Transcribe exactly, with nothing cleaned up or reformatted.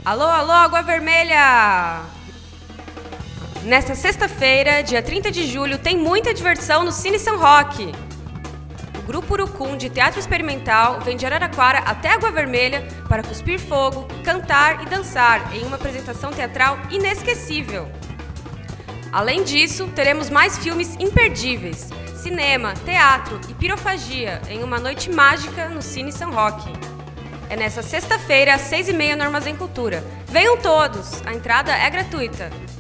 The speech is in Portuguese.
Alô, alô, Água Vermelha! Nesta sexta-feira, dia trinta de julho, tem muita diversão no Cine São Roque. O Grupo Urucum de Teatro Experimental vem de Araraquara até Água Vermelha para cuspir fogo, cantar e dançar em uma apresentação teatral inesquecível. Além disso, teremos mais filmes imperdíveis, cinema, teatro e pirofagia em uma noite mágica no Cine São Roque. É nessa sexta-feira, às seis e meia, no Armazém Cultura. Venham todos! A entrada é gratuita.